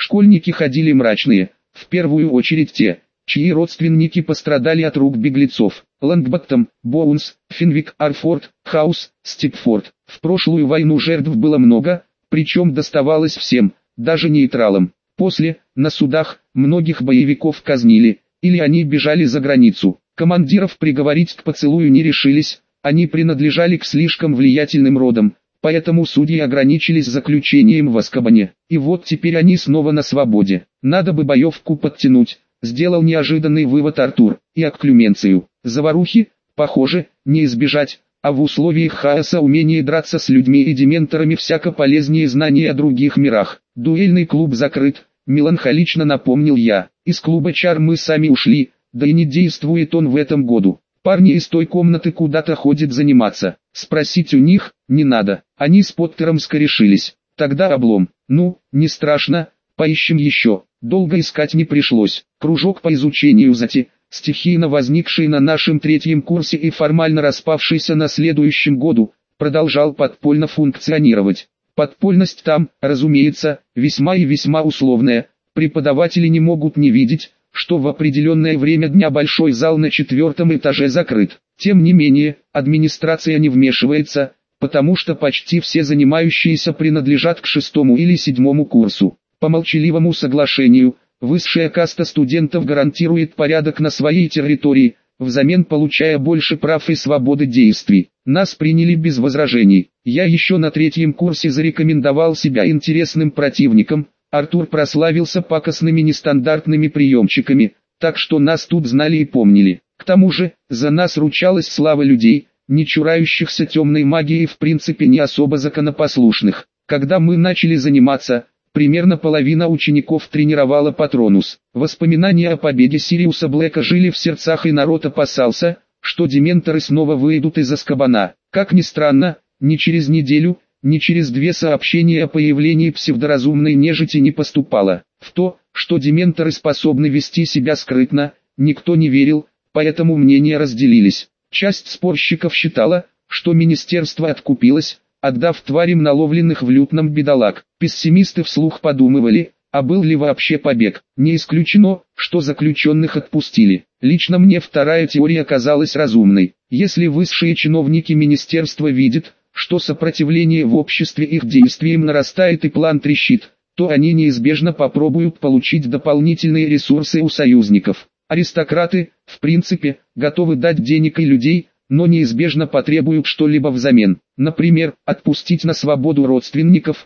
Школьники ходили мрачные, в первую очередь те, чьи родственники пострадали от рук беглецов. Лонгботтом, Боунс, Финвик, Арфорд, Хаус, Стипфорд. В прошлую войну жертв было много, причем доставалось всем, даже нейтралам. После, на судах, многих боевиков казнили, или они бежали за границу. Командиров приговорить к поцелую не решились, они принадлежали к слишком влиятельным родам, поэтому судьи ограничились заключением в Азкабане. И вот теперь они снова на свободе. Надо бы боевку подтянуть, сделал неожиданный вывод Артур, и к Клюменцию. Заварухи, похоже, не избежать, а в условиях хаоса умение драться с людьми и дементорами всяко полезнее знаний о других мирах. Дуэльный клуб закрыт, меланхолично напомнил я. Из клуба чар мы сами ушли, да и не действует он в этом году. Парни из той комнаты куда-то ходят заниматься. Спросить у них не надо, они с Поттером скорешились. Тогда облом. Ну, не страшно, поищем еще. Долго искать не пришлось. Кружок по изучению зати, стихийно возникший на нашем третьем курсе и формально распавшийся на следующем году, продолжал подпольно функционировать. Подпольность там, разумеется, весьма и весьма условная. Преподаватели не могут не видеть, что в определенное время дня большой зал на 4-м этаже закрыт. Тем не менее, администрация не вмешивается, потому что почти все занимающиеся принадлежат к 6-му или 7-му курсу. По молчаливому соглашению, высшая каста студентов гарантирует порядок на своей территории, взамен получая больше прав и свободы действий. Нас приняли без возражений. Я еще на 3-м курсе зарекомендовал себя интересным противником. Артур прославился пакостными нестандартными приемчиками, так что нас тут знали и помнили. К тому же, за нас ручалась слава людей, не чурающихся темной магии и в принципе не особо законопослушных. Когда мы начали заниматься, примерно половина учеников тренировала Патронус. Воспоминания о победе Сириуса Блэка жили в сердцах, и народ опасался, что дементоры снова выйдут из Азкабана. Как ни странно, ни через неделю, ни через 2 сообщения о появлении псевдоразумной нежити не поступало. В то, что дементоры способны вести себя скрытно, никто не верил, поэтому мнения разделились. Часть спорщиков считала, что министерство откупилось, отдав тварям наловленных в лютном бедолаг. Пессимисты вслух подумывали, а был ли вообще побег. Не исключено, что заключенных отпустили. Лично мне вторая теория казалась разумной. Если высшие чиновники министерства видят, что сопротивление в обществе их действиям нарастает и план трещит, то они неизбежно попробуют получить дополнительные ресурсы у союзников. Аристократы, в принципе, готовы дать денег и людей, но неизбежно потребуют что-либо взамен. Например, отпустить на свободу родственников,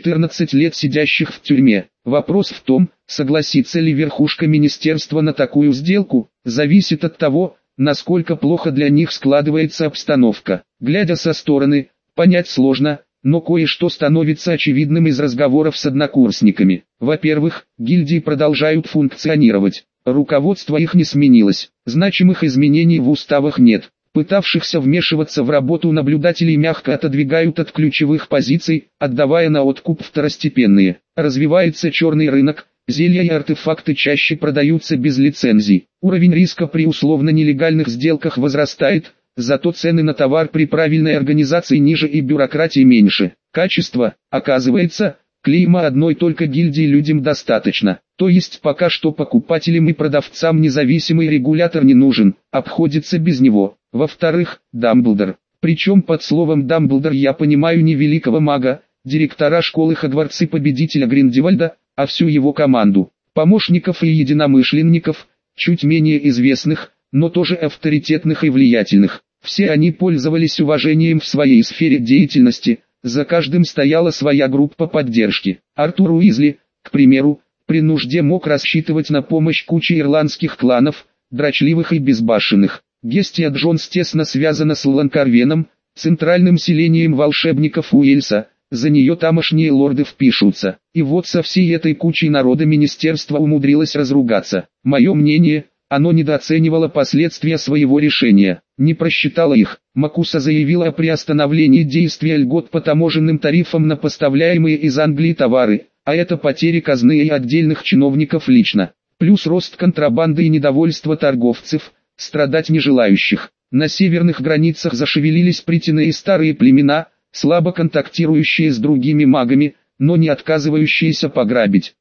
14 лет сидящих в тюрьме. Вопрос в том, согласится ли верхушка министерства на такую сделку, зависит от того, насколько плохо для них складывается обстановка. Глядя со стороны, понять сложно, но кое-что становится очевидным из разговоров с однокурсниками. Во-первых, гильдии продолжают функционировать. Руководство их не сменилось. Значимых изменений в уставах нет. Пытавшихся вмешиваться в работу наблюдателей мягко отодвигают от ключевых позиций, отдавая на откуп второстепенные. Развивается черный рынок. Зелья и артефакты чаще продаются без лицензий. Уровень риска при условно-нелегальных сделках возрастает, зато цены на товар при правильной организации ниже и бюрократии меньше. Качество, оказывается, клейма одной только гильдии людям достаточно. То есть пока что покупателям и продавцам независимый регулятор не нужен, обходится без него. Во-вторых, Дамблдор. Причем под словом Дамблдор я понимаю не великого мага, директора школы Хогвартса и победителя Гриндевальда, а всю его команду, помощников и единомышленников, чуть менее известных, но тоже авторитетных и влиятельных. Все они пользовались уважением в своей сфере деятельности, за каждым стояла своя группа поддержки. Артур Уизли, к примеру, при нужде мог рассчитывать на помощь кучи ирландских кланов, дрочливых и безбашенных. Гестия Джонс тесно связана с Ланкарвеном, центральным селением волшебников Уэльса. За нее тамошние лорды впишутся. И вот со всей этой кучей народа министерство умудрилось разругаться. Мое мнение, оно недооценивало последствия своего решения, не просчитало их. Макуса заявила о приостановлении действия льгот по таможенным тарифам на поставляемые из Англии товары, а это потери казны и отдельных чиновников лично. Плюс рост контрабанды и недовольство торговцев, страдать не желающих. На северных границах зашевелились притяные старые племена, слабо контактирующие с другими магами, но не отказывающиеся пограбить.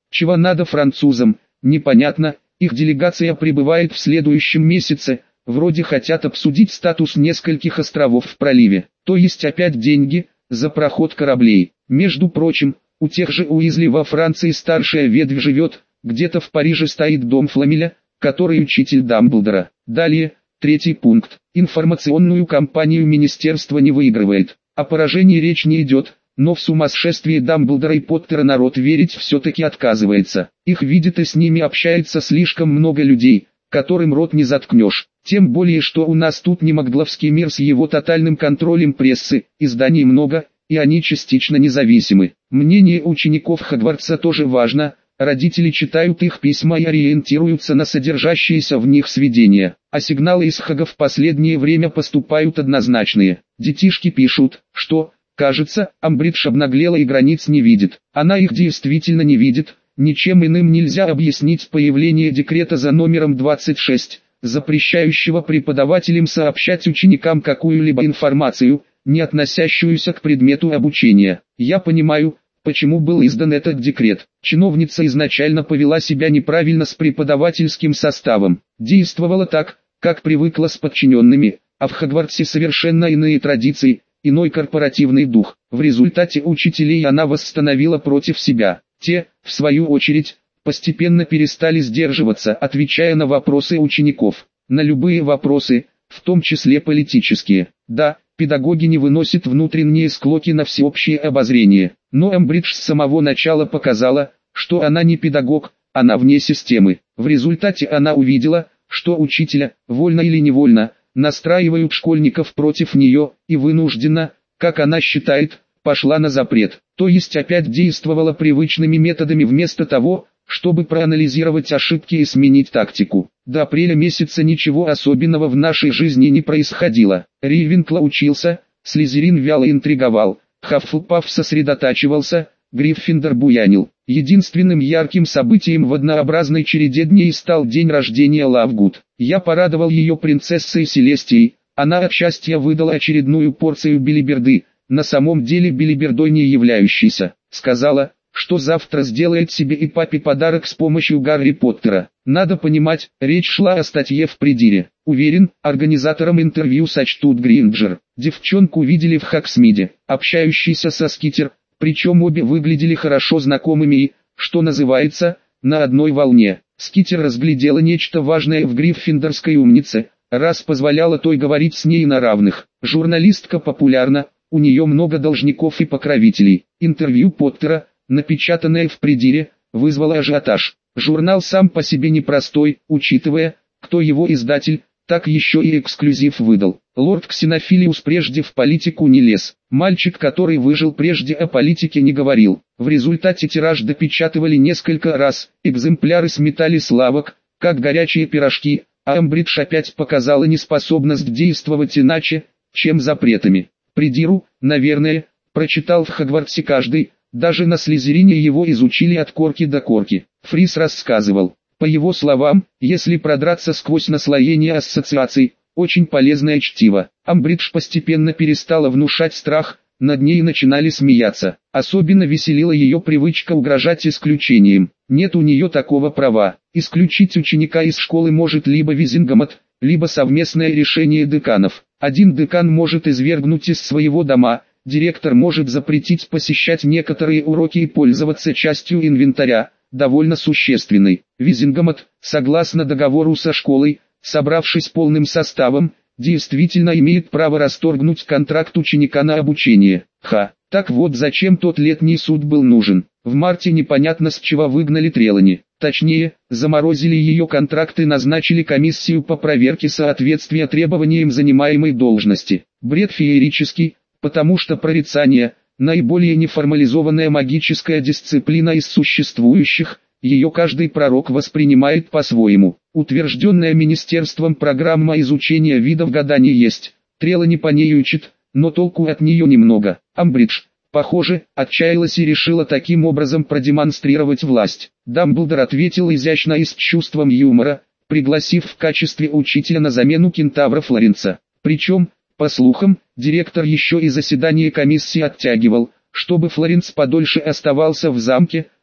Чего надо французам, непонятно, их делегация прибывает в следующем месяце, вроде хотят обсудить статус нескольких островов в проливе, то есть опять деньги за проход кораблей. Между прочим, у тех же Уизли во Франции старшая ветвь живет, где-то в Париже стоит дом Фламеля, который учитель Дамблдора. Далее, третий пункт. Информационную кампанию министерство не выигрывает. О поражении речь не идет, но в сумасшествие Дамблдора и Поттера народ верить все-таки отказывается. Их видит и с ними общается слишком много людей, которым рот не заткнешь. Тем более, что у нас тут не Магловский мир с его тотальным контролем прессы, изданий много, и они частично независимы. Мнение учеников Хогвартса тоже важно. Родители читают их письма и ориентируются на содержащиеся в них сведения, а сигналы из Хога в последнее время поступают однозначные. Детишки пишут, что, кажется, Амбридж обнаглела и границ не видит. Она их действительно не видит, ничем иным нельзя объяснить появление декрета за номером 26, запрещающего преподавателям сообщать ученикам какую-либо информацию, не относящуюся к предмету обучения. Я понимаю, почему был издан этот декрет. Чиновница изначально повела себя неправильно с преподавательским составом, действовала так, как привыкла с подчиненными, а в Хогвартсе совершенно иные традиции, иной корпоративный дух. В результате учителей она восстановила против себя. Те, в свою очередь, постепенно перестали сдерживаться, отвечая на вопросы учеников. На любые вопросы, в том числе политические. Да, педагоги не выносят внутренние склоки на всеобщее обозрение. Но Амбридж с самого начала показала, что она не педагог, она вне системы. В результате она увидела, что учителя, вольно или невольно, настраивают школьников против нее, и вынуждена, как она считает, пошла на запрет. То есть опять действовала привычными методами вместо того, чтобы проанализировать ошибки и сменить тактику. До апреля месяца ничего особенного в нашей жизни не происходило. Рейвенкло учился, Слизерин вяло интриговал, Хаффлпаф сосредотачивался, Гриффиндор буянил. Единственным ярким событием в однообразной череде дней стал день рождения Лавгуд. Я порадовал ее принцессой Селестией, она от счастья выдала очередную порцию белиберды, на самом деле белибердой не являющейся. Сказала, что завтра сделает себе и папе подарок с помощью Гарри Поттера. Надо понимать, речь шла о статье в Придире. Уверен, организаторам интервью сочтут Гринджер. Девчонку видели в Хоксмиде, общающейся со Скитер, причем обе выглядели хорошо знакомыми и, что называется, на одной волне. Скитер разглядела нечто важное в гриффиндорской умнице, раз позволяла той говорить с ней на равных. Журналистка популярна, у нее много должников и покровителей. Интервью Поттера, напечатанное в Придире, вызвало ажиотаж. Журнал сам по себе непростой, учитывая, кто его издатель, так еще и эксклюзив выдал. Лорд Ксенофилиус прежде в политику не лез. Мальчик, который выжил прежде, о политике не говорил. В результате тираж допечатывали несколько раз, экземпляры сметали с лавок, как горячие пирожки, а Амбридж опять показала неспособность действовать иначе, чем запретами. Придиру, наверное, прочитал в Хогвартсе каждый, даже на Слизерине его изучили от корки до корки. Фрис рассказывал. По его словам, если продраться сквозь наслоение ассоциаций, очень полезное чтиво. Амбридж постепенно перестала внушать страх, над ней начинали смеяться. Особенно веселила ее привычка угрожать исключением. Нет у нее такого права. Исключить ученика из школы может либо Визингомат, либо совместное решение деканов. Один декан может извергнуть из своего дома, директор может запретить посещать некоторые уроки и пользоваться частью инвентаря, довольно существенной. Визингомат, согласно договору со школой, собравшись полным составом, действительно имеет право расторгнуть контракт ученика на обучение. Так вот зачем тот летний суд был нужен. В марте непонятно с чего выгнали Трелани. Точнее, заморозили ее контракт и назначили комиссию по проверке соответствия требованиям занимаемой должности. Бред феерический, потому что прорицание – наиболее неформализованная магическая дисциплина из существующих, ее каждый пророк воспринимает по-своему. Утвержденная министерством программа изучения видов гаданий есть, Трелани по ней учит, но толку от нее немного. Амбридж, похоже, отчаялась и решила таким образом продемонстрировать власть. Дамблдор ответил изящно и с чувством юмора, пригласив в качестве учителя на замену кентавра Флоренса. Причем, по слухам, директор еще и заседание комиссии оттягивал, чтобы Флоренс подольше оставался в замке,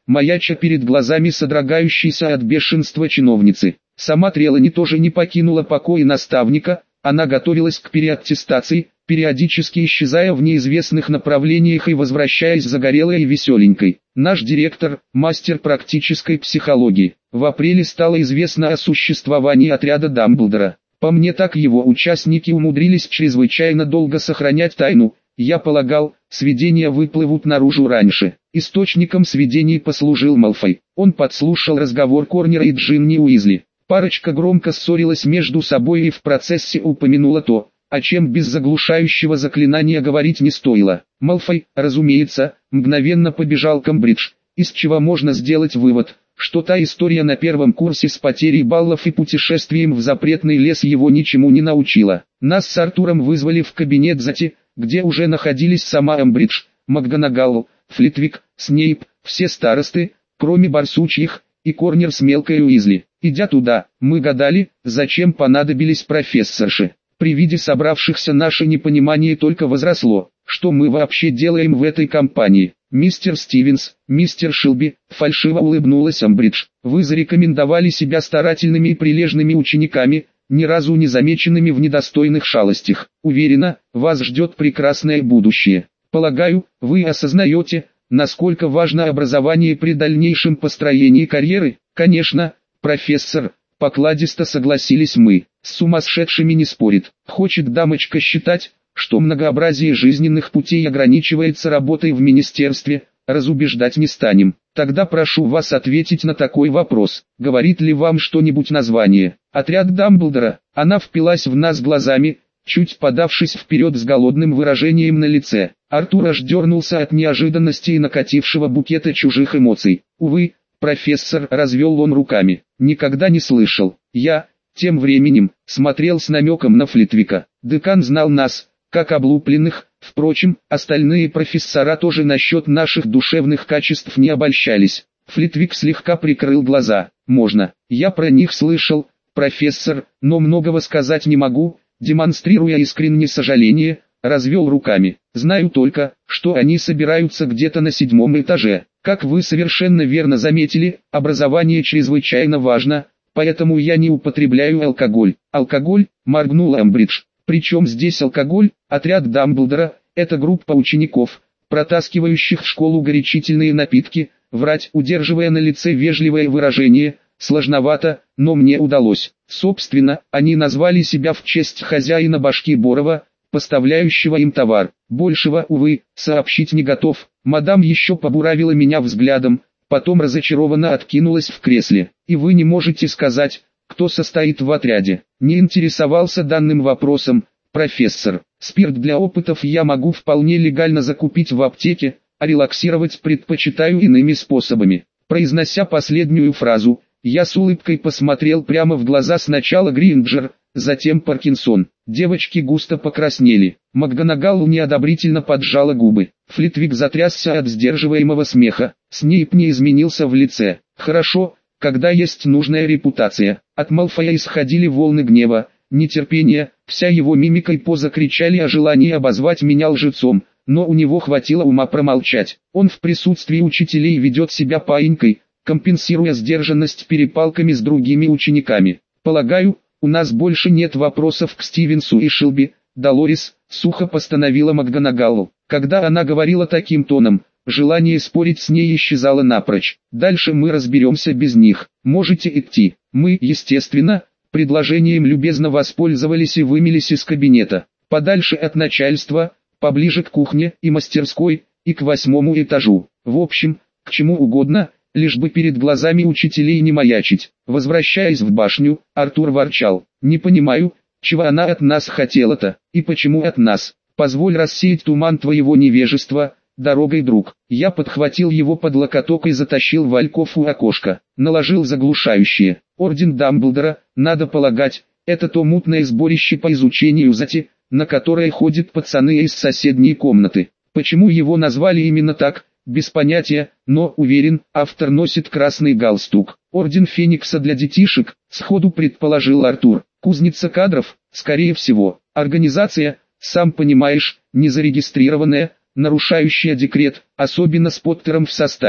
маяча перед глазами содрогающейся от бешенства чиновницы. Сама Трелани тоже не покинула покоя наставника, она готовилась к переаттестации, периодически исчезая в неизвестных направлениях и возвращаясь загорелой и веселенькой. Наш директор, мастер практической психологии. В апреле стало известно о существовании отряда Дамблдора. По мне так его участники умудрились чрезвычайно долго сохранять тайну. Я полагал, сведения выплывут наружу раньше. Источником сведений послужил Малфой. Он подслушал разговор Корнера и Джинни Уизли. Парочка громко ссорилась между собой и в процессе упомянула то, о чем без заглушающего заклинания говорить не стоило. Малфой, разумеется, мгновенно побежал к Камбридж, из чего можно сделать вывод, что та история на первом курсе с потерей баллов и путешествием в запретный лес его ничему не научила. Нас с Артуром вызвали в кабинет Зати, где уже находились сама Амбридж, МакГонагал, Флитвик, Снейп, все старосты, кроме Барсучьих, и Корнер с мелкой Уизли. Идя туда, мы гадали, зачем понадобились профессорши. При виде собравшихся наше непонимание только возросло. Что мы вообще делаем в этой компании? Мистер Стивенс, мистер Шилби, фальшиво улыбнулась Амбридж. Вы зарекомендовали себя старательными и прилежными учениками, ни разу не замеченными в недостойных шалостях. Уверена, вас ждет прекрасное будущее. Полагаю, вы осознаете, насколько важно образование при дальнейшем построении карьеры? Конечно, профессор, покладисто согласились мы. С сумасшедшими не спорит. Хочет дамочка считать, что многообразие жизненных путей ограничивается работой в министерстве, разубеждать не станем. Тогда прошу вас ответить на такой вопрос. Говорит ли вам что-нибудь название? Отряд Дамблдора. Она впилась в нас глазами, чуть подавшись вперед с голодным выражением на лице. Артур аж дернулся от неожиданности и накатившего букета чужих эмоций. Увы, профессор, развел он руками. Никогда не слышал. Я, тем временем, смотрел с намеком на Флитвика. Декан знал нас, как облупленных, впрочем, остальные профессора тоже насчет наших душевных качеств не обольщались. Флитвик слегка прикрыл глаза. Можно, я про них слышал, профессор, но многого сказать не могу, демонстрируя искреннее сожаление, развел руками. Знаю только, что они собираются где-то на 7-м этаже. Как вы совершенно верно заметили, образование чрезвычайно важно, поэтому я не употребляю алкоголь. Алкоголь, моргнула Амбридж. Причем здесь алкоголь? Отряд Дамблдора – это группа учеников, протаскивающих в школу горячительные напитки. Врать, удерживая на лице вежливое выражение, сложновато, но мне удалось. Собственно, они назвали себя в честь хозяина башки Борова, поставляющего им товар. Большего, увы, сообщить не готов. Мадам еще побуравила меня взглядом, потом разочарованно откинулась в кресле. И вы не можете сказать, кто состоит в отряде? Не интересовался данным вопросом, профессор. Спирт для опытов я могу вполне легально закупить в аптеке, а релаксировать предпочитаю иными способами. Произнося последнюю фразу, я с улыбкой посмотрел прямо в глаза сначала Гринджер, затем Паркинсон. Девочки густо покраснели. МакГонагал неодобрительно поджала губы. Флитвик затрясся от сдерживаемого смеха. Снейп не изменился в лице. Хорошо, когда есть нужная репутация. От Малфоя исходили волны гнева, нетерпения, вся его мимика и поза кричали о желании обозвать меня лжецом, но у него хватило ума промолчать. Он в присутствии учителей ведет себя паинькой, компенсируя сдержанность перепалками с другими учениками. Полагаю, у нас больше нет вопросов к Стивенсу и Шилби. Долорес, сухо постановила МакГонагал. Когда она говорила таким тоном, желание спорить с ней исчезало напрочь. Дальше мы разберемся без них. Можете идти. Мы, естественно, предложением любезно воспользовались и вымелись из кабинета. Подальше от начальства, поближе к кухне и мастерской, и к 8-му этажу. В общем, к чему угодно, лишь бы перед глазами учителей не маячить. Возвращаясь в башню, Артур ворчал. Не понимаю, чего она от нас хотела-то, и почему от нас. Позволь рассеять туман твоего невежества, дорогой друг. Я подхватил его под локоток и затащил в альков у окошка. Наложил заглушающее. Орден Дамблдора, надо полагать, это то мутное сборище по изучению Зати, на которое ходят пацаны из соседней комнаты. Почему его назвали именно так, без понятия, но, уверен, автор носит красный галстук. Орден Феникса для детишек, сходу предположил Артур. Кузница кадров, скорее всего. Организация, сам понимаешь, незарегистрированная, нарушающая декрет, особенно с Поттером в составе.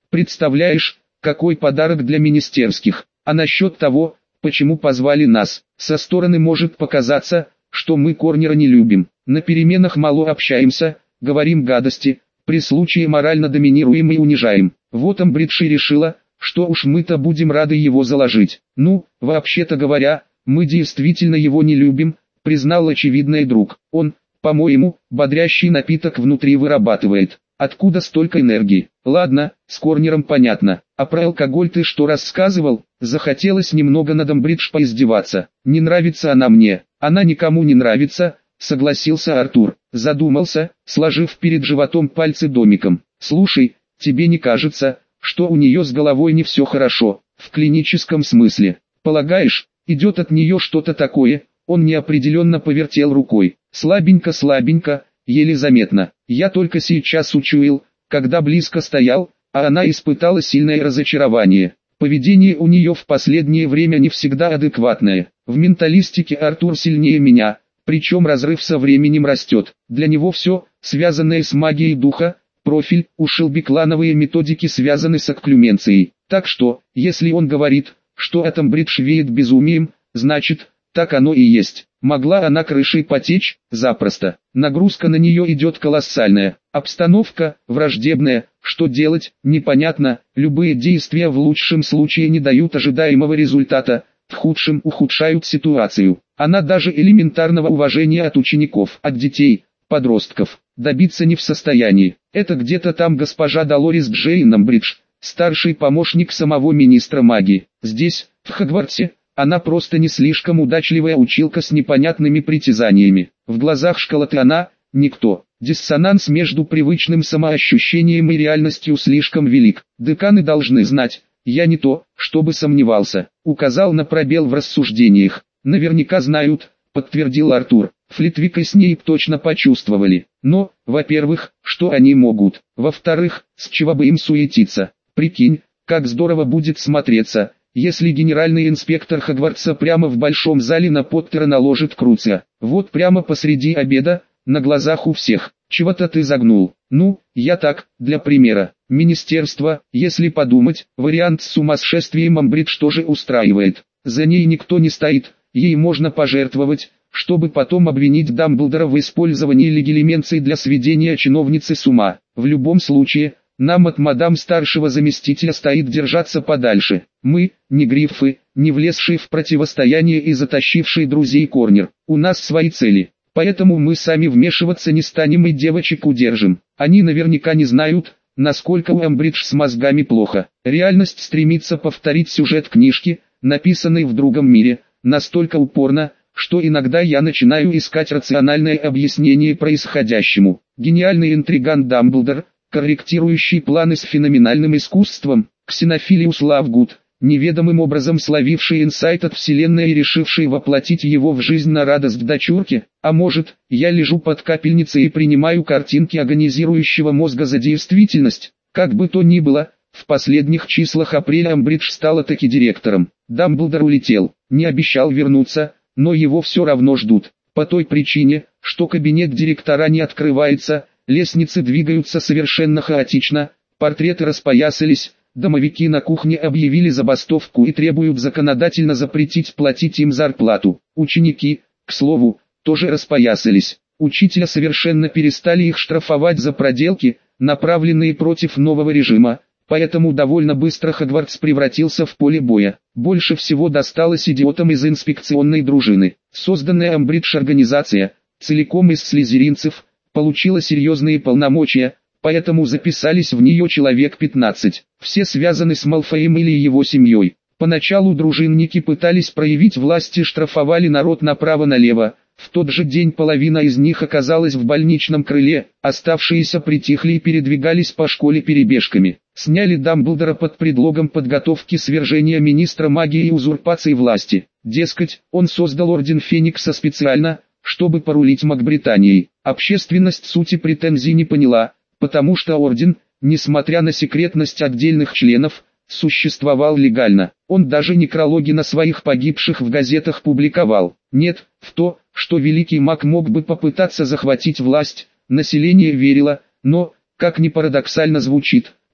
Представляешь, какой подарок для министерских. А насчет того, почему позвали нас, со стороны может показаться, что мы Корнера не любим. На переменах мало общаемся, говорим гадости, при случае морально доминируем и унижаем. Вот Амбридж и решила, что уж мы-то будем рады его заложить. Ну, вообще-то говоря, мы действительно его не любим, признал очевидный друг. Он, по-моему, бодрящий напиток внутри вырабатывает. Откуда столько энергии? Ладно, с Корнером понятно. А про алкоголь ты что рассказывал? Захотелось немного над Амбридж поиздеваться. Не нравится она мне. Она никому не нравится, согласился Артур. Задумался, сложив перед животом пальцы домиком. Слушай, тебе не кажется, что у нее с головой не все хорошо, в клиническом смысле? Полагаешь, идет от нее что-то такое? Он неопределенно повертел рукой. Слабенько, еле заметно. Я только сейчас учуял, когда близко стоял, а она испытала сильное разочарование. Поведение у нее в последнее время не всегда адекватное. В менталистике Артур сильнее меня, причем разрыв со временем растет. Для него все, связанное с магией духа, профиль, у Шелби клановые методики связаны с окклюменцией. Так что, если он говорит, что от Амбридж веет безумием, значит, так оно и есть. Могла она крышей потечь? Запросто. Нагрузка на нее идет колоссальная. Обстановка, враждебная. Что делать, непонятно. Любые действия в лучшем случае не дают ожидаемого результата, в худшем ухудшают ситуацию. Она даже элементарного уважения от учеников, от детей, подростков, добиться не в состоянии. Это где-то там госпожа Долорес Джейн Амбридж, старший помощник самого министра магии. Здесь, в Хогвартсе, она просто не слишком удачливая училка с непонятными притязаниями. В глазах школоты она – никто. Диссонанс между привычным самоощущением и реальностью слишком велик. Деканы должны знать, я не то, чтобы сомневался. Указал на пробел в рассуждениях. Наверняка знают, подтвердил Артур. Флитвик и Снейп точно почувствовали. Но, во-первых, что они могут. Во-вторых, с чего бы им суетиться. Прикинь, как здорово будет смотреться, если генеральный инспектор Хогвартса прямо в большом зале на Поттера наложит Круция. Вот прямо посреди обеда, на глазах у всех. Чего-то ты загнул. Ну, я так, для примера. Министерство, если подумать, вариант с сумасшествием Амбридж тоже устраивает. За ней никто не стоит, ей можно пожертвовать, чтобы потом обвинить Дамблдора в использовании легилименции для сведения чиновницы с ума. В любом случае, нам от мадам старшего заместителя стоит держаться подальше. Мы, не гриффы, не влезшие в противостояние и затащившие друзей Корнер. У нас свои цели, поэтому мы сами вмешиваться не станем и девочек удержим. Они наверняка не знают, насколько у Амбридж с мозгами плохо. Реальность стремится повторить сюжет книжки, написанной в другом мире, настолько упорно, что иногда я начинаю искать рациональное объяснение происходящему. Гениальный интриган Дамблдор, корректирующий планы с феноменальным искусством, Ксенофилиус Лавгуд, неведомым образом словивший инсайт от вселенной и решивший воплотить его в жизнь на радость дочурки, а может, я лежу под капельницей и принимаю картинки агонизирующего мозга за действительность. Как бы то ни было, в последних числах апреля Амбридж стала таки директором. Дамблдор улетел, не обещал вернуться, но его все равно ждут, по той причине, что кабинет директора не открывается, лестницы двигаются совершенно хаотично, портреты распоясались, домовики на кухне объявили забастовку и требуют законодательно запретить платить им зарплату. Ученики, к слову, тоже распоясались. Учителя совершенно перестали их штрафовать за проделки, направленные против нового режима, поэтому довольно быстро Хогвартс превратился в поле боя. Больше всего досталось идиотам из инспекционной дружины. Созданная Амбридж организация, целиком из слизеринцев, получила серьезные полномочия, поэтому записались в нее человек 15. Все связаны с Малфоем или его семьей. Поначалу дружинники пытались проявить власть и штрафовали народ направо-налево. В тот же день половина из них оказалась в больничном крыле, оставшиеся притихли и передвигались по школе перебежками. Сняли Дамблдора под предлогом подготовки свержения министра магии и узурпации власти. Дескать, он создал Орден Феникса специально, чтобы порулить Макбританией. Общественность сути претензий не поняла, потому что Орден, несмотря на секретность отдельных членов, существовал легально. Он даже некрологи на своих погибших в газетах публиковал. Нет, в то, что великий маг мог бы попытаться захватить власть, население верило, но, как ни парадоксально звучит,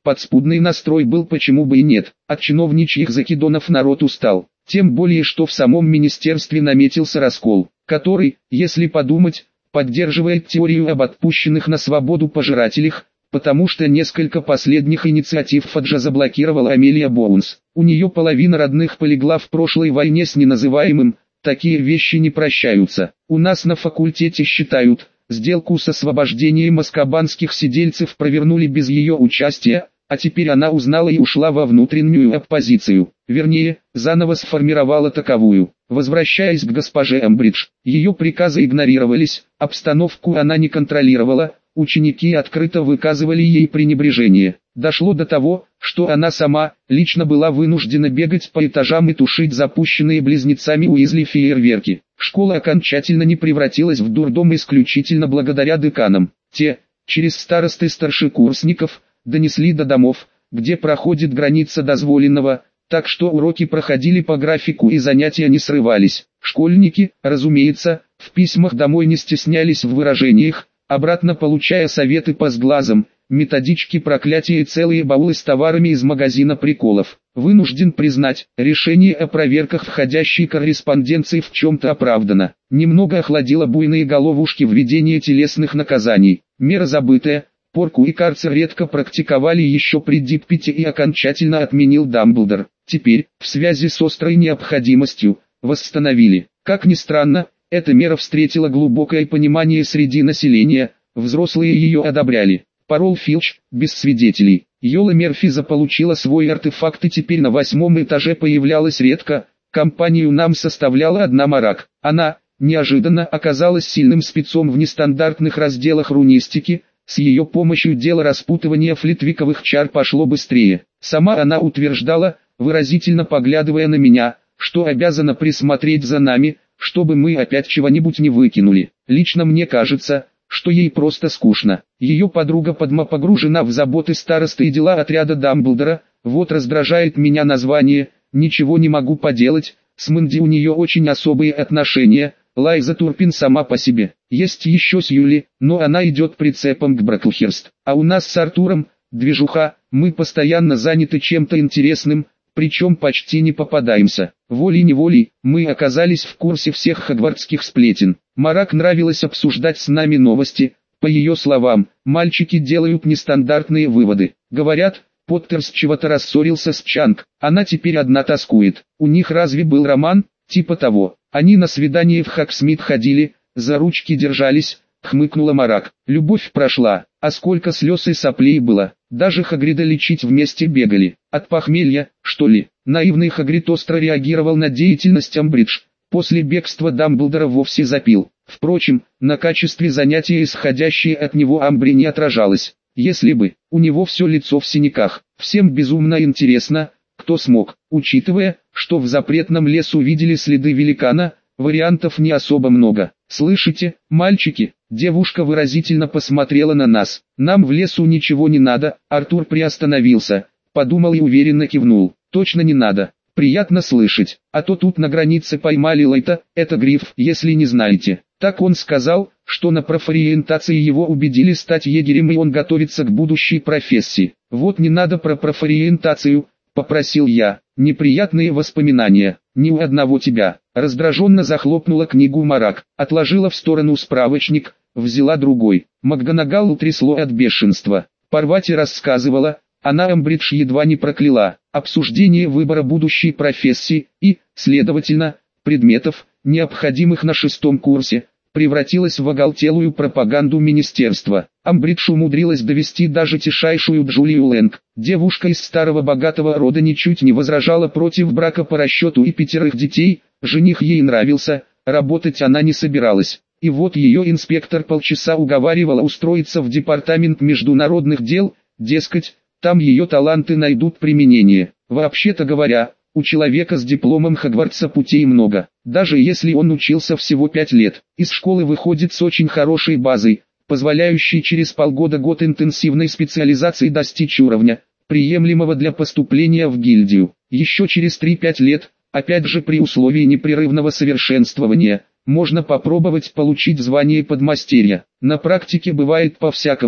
Подспудный настрой был, почему бы и нет. От чиновничьих закидонов народ устал. Тем более, что в самом министерстве наметился раскол, который, если подумать, поддерживает теорию об отпущенных на свободу пожирателях, потому что несколько последних инициатив Фаджа заблокировала Амелия Боунс. У нее половина родных полегла в прошлой войне с неназываемым, такие вещи не прощаются. У нас на факультете считают, сделку с освобождением азкабанских сидельцев провернули без ее участия, а теперь она узнала и ушла во внутреннюю оппозицию. Вернее, заново сформировала таковую. Возвращаясь к госпоже Эмбридж, ее приказы игнорировались, обстановку она не контролировала, ученики открыто выказывали ей пренебрежение. Дошло до того, что она сама, лично была вынуждена бегать по этажам и тушить запущенные близнецами Уизли фейерверки. Школа окончательно не превратилась в дурдом исключительно благодаря деканам. Те, через старосты старшекурсников, донесли до домов, где проходит граница дозволенного, так что уроки проходили по графику и занятия не срывались. Школьники, разумеется, в письмах домой не стеснялись в выражениях, обратно получая советы по сглазам, методички проклятия и целые баулы с товарами из магазина приколов. Вынужден признать, решение о проверках входящей корреспонденции в чем-то оправдано. Немного охладило буйные головушки введение телесных наказаний. Мера забытая. Порку и карцер редко практиковали еще при Диппете и окончательно отменил Дамблдор. Теперь, в связи с острой необходимостью, восстановили. Как ни странно, эта мера встретила глубокое понимание среди населения, взрослые ее одобряли. Парол Филч, без свидетелей. Йола Мерфи заполучила свой артефакт и теперь на 8-м этаже появлялась редко, компанию нам составляла одна Марак. Она, неожиданно, оказалась сильным спецом в нестандартных разделах рунистики. С ее помощью дело распутывания флитвиковых чар пошло быстрее. Сама она утверждала, выразительно поглядывая на меня, что обязана присмотреть за нами, чтобы мы опять чего-нибудь не выкинули. Лично мне кажется, что ей просто скучно. Ее подруга Падма погружена в заботы старосты и дела отряда Дамблдора. Вот раздражает меня название, ничего не могу поделать, с Мэнди у нее очень особые отношения. Лайза Турпин сама по себе. Есть еще Сьюли, но она идет прицепом к Браклхерст. А у нас с Артуром, движуха, мы постоянно заняты чем-то интересным, причем почти не попадаемся. Волей-неволей, мы оказались в курсе всех хогвартских сплетен. Марак нравилось обсуждать с нами новости. По ее словам, мальчики делают нестандартные выводы. Говорят, Поттер с чего-то рассорился с Чанг. Она теперь одна тоскует. У них разве был роман? Типа того. Они на свидание в Хогсмит ходили, за ручки держались, хмыкнула Марак. Любовь прошла, а сколько слез и соплей было. Даже Хагрида лечить вместе бегали. От похмелья, что ли? Наивный Хагрид остро реагировал на деятельность Амбридж. После бегства Дамблдора вовсе запил. Впрочем, на качестве занятия исходящее от него Амбри не отражалось. Если бы, у него все лицо в синяках. Всем безумно интересно, кто смог. Учитывая, что в запретном лесу видели следы великана, вариантов не особо много. «Слышите, мальчики?» Девушка выразительно посмотрела на нас. «Нам в лесу ничего не надо». Артур приостановился, подумал и уверенно кивнул. «Точно не надо. Приятно слышать. А то тут на границе поймали Лайта, это Гриф, если не знаете». Так он сказал, что на профориентации его убедили стать егерем и он готовится к будущей профессии. «Вот не надо про профориентацию», — попросил я. «Неприятные воспоминания, ни у одного тебя». Раздраженно захлопнула книгу Марак, отложила в сторону справочник, взяла другой. МакГонагалл трясло от бешенства. Парвати рассказывала, она Амбридж едва не прокляла. Обсуждение выбора будущей профессии и, следовательно, предметов, необходимых на 6-м курсе, превратилась в оголтелую пропаганду министерства. Амбридж умудрилась довести даже тишайшую Джулию Лэнг. Девушка из старого богатого рода ничуть не возражала против брака по расчету и 5 детей, жених ей нравился, работать она не собиралась. И вот ее инспектор полчаса уговаривала устроиться в департамент международных дел, дескать, там ее таланты найдут применение. Вообще-то говоря, у человека с дипломом Хогвартса путей много. Даже если он учился всего 5 лет, из школы выходит с очень хорошей базой, позволяющей через полгода-год интенсивной специализации достичь уровня, приемлемого для поступления в гильдию. Еще через 3-5 лет, опять же при условии непрерывного совершенствования, можно попробовать получить звание подмастерья. На практике бывает по-всякому.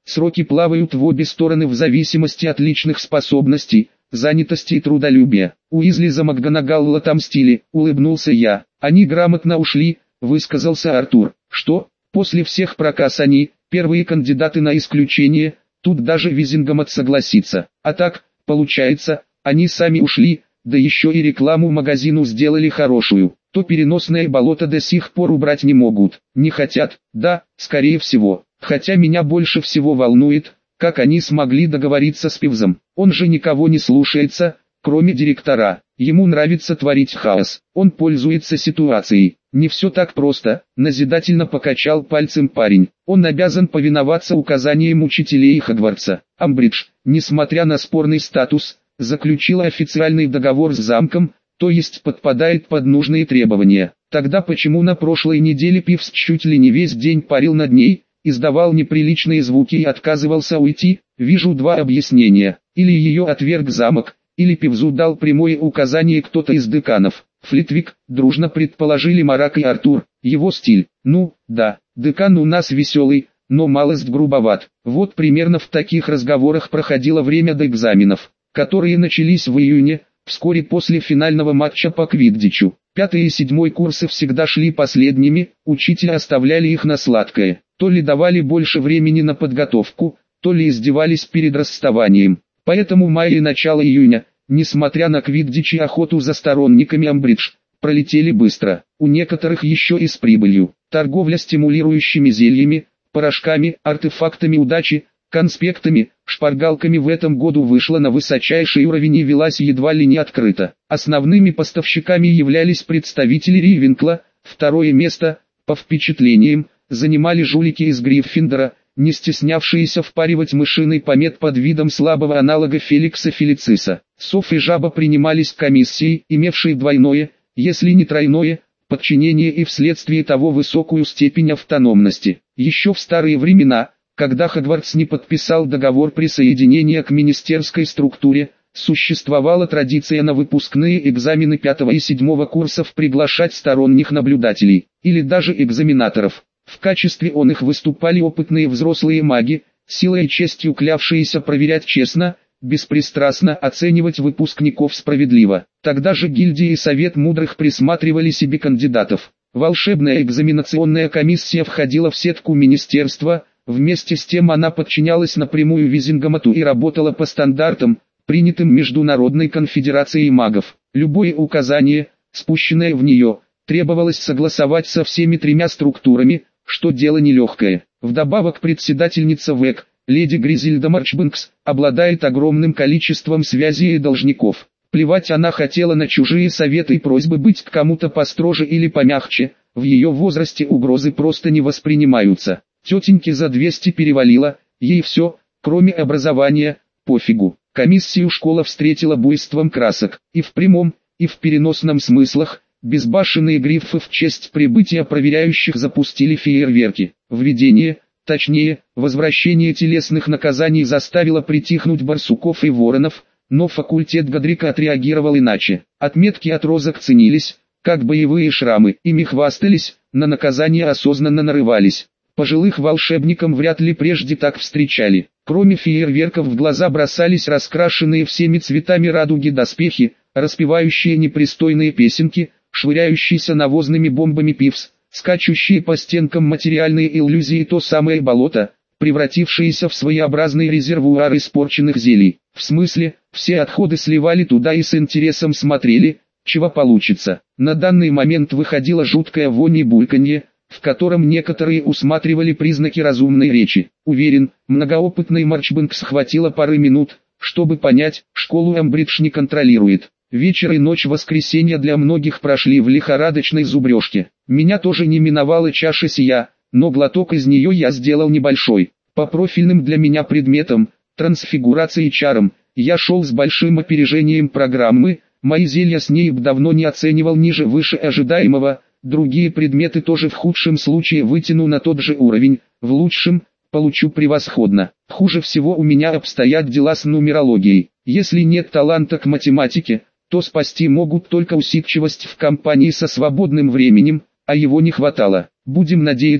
Сроки плавают в обе стороны в зависимости от личных способностей, занятости и трудолюбия. Уизли за МакГонагал отомстили, улыбнулся я. Они грамотно ушли, высказался Артур. Что, после всех проказ они, первые кандидаты на исключение, тут даже Визингомат согласится. А так, получается, они сами ушли, да еще и рекламу магазину сделали хорошую. То переносное болото до сих пор убрать не могут. Не хотят, да, скорее всего. Хотя меня больше всего волнует, как они смогли договориться с Пивзом. Он же никого не слушается, кроме директора. Ему нравится творить хаос. Он пользуется ситуацией. Не все так просто, назидательно покачал пальцем парень. Он обязан повиноваться указаниям учителей Хогвартса. Амбридж, несмотря на спорный статус, заключила официальный договор с замком, то есть подпадает под нужные требования. Тогда почему на прошлой неделе Пивз чуть ли не весь день парил над ней, издавал неприличные звуки и отказывался уйти? Вижу два объяснения. Или ее отверг замок, или Пивзу дал прямое указание кто-то из деканов. Флитвик, дружно предположили Марак и Артур. Его стиль. Ну, да, декан у нас веселый, но малость грубоват. Вот примерно в таких разговорах проходило время до экзаменов, которые начались в июне, вскоре после финального матча по квиддичу. 5-й и 7-й курсы всегда шли последними, учителя оставляли их на сладкое. То ли давали больше времени на подготовку, то ли издевались перед расставанием. Поэтому май и начало июня, несмотря на квиддич и охоту за сторонниками Амбридж, пролетели быстро. У некоторых еще и с прибылью. Торговля стимулирующими зельями, порошками, артефактами удачи, конспектами, шпаргалками в этом году вышла на высочайший уровень и велась едва ли не открыто. Основными поставщиками являлись представители Ривенкла, второе место, по впечатлениям, занимали жулики из Гриффиндора, не стеснявшиеся впаривать мышиный помет под видом слабого аналога Феликса Фелициса. Сов и Жаба принимались комиссией, имевшей двойное, если не тройное, подчинение и вследствие того высокую степень автономности. Еще в старые времена, когда Хогвартс не подписал договор присоединения к министерской структуре, существовала традиция на выпускные экзамены 5 и 7 курсов приглашать сторонних наблюдателей, или даже экзаменаторов. В качестве их выступали опытные взрослые маги, силой и честью клявшиеся проверять честно, беспристрастно оценивать выпускников справедливо. Тогда же гильдия и совет мудрых присматривали себе кандидатов. Волшебная экзаменационная комиссия входила в сетку министерства, вместе с тем она подчинялась напрямую Визингомату и работала по стандартам, принятым Международной конфедерацией магов. Любое указание, спущенное в нее, требовалось согласовать со всеми тремя структурами, что дело нелегкое. Вдобавок председательница ВЭК, леди Гризильда Марчбэнкс, обладает огромным количеством связей и должников. Плевать она хотела на чужие советы и просьбы быть к кому-то построже или помягче, в ее возрасте угрозы просто не воспринимаются. Тетеньке за 200 перевалило, ей все, кроме образования, пофигу. Комиссию школа встретила буйством красок, и в прямом, и в переносном смыслах. Безбашенные грифы в честь прибытия проверяющих запустили фейерверки. Введение, точнее, возвращение телесных наказаний заставило притихнуть барсуков и воронов, но факультет Годрика отреагировал иначе. Отметки от розок ценились, как боевые шрамы, ими хвастались, на наказание осознанно нарывались. Пожилых волшебникам вряд ли прежде так встречали. Кроме фейерверков в глаза бросались раскрашенные всеми цветами радуги доспехи, распевающие непристойные песенки, швыряющиеся навозными бомбами Пивз, скачущие по стенкам материальные иллюзии, то самое болото, превратившееся в своеобразный резервуар испорченных зелий. В смысле, все отходы сливали туда и с интересом смотрели, чего получится. На данный момент выходила жуткая вонь и бульканье, в котором некоторые усматривали признаки разумной речи. Уверен, многоопытный Марчбэнкс хватило пары минут, чтобы понять, школу Амбридж не контролирует. Вечер и ночь воскресенья для многих прошли в лихорадочной зубрежке. Меня тоже не миновала чаша сия, но глоток из нее я сделал небольшой. По профильным для меня предметам, трансфигурации и чарам, я шел с большим опережением программы, мои зелья с ней давно не оценивал ниже выше ожидаемого, другие предметы тоже в худшем случае вытяну на тот же уровень, в лучшем получу превосходно. Хуже всего у меня обстоят дела с нумерологией. Если нет таланта к математике, то спасти могут только усидчивость в компании со свободным временем, а его не хватало. Будем надеяться,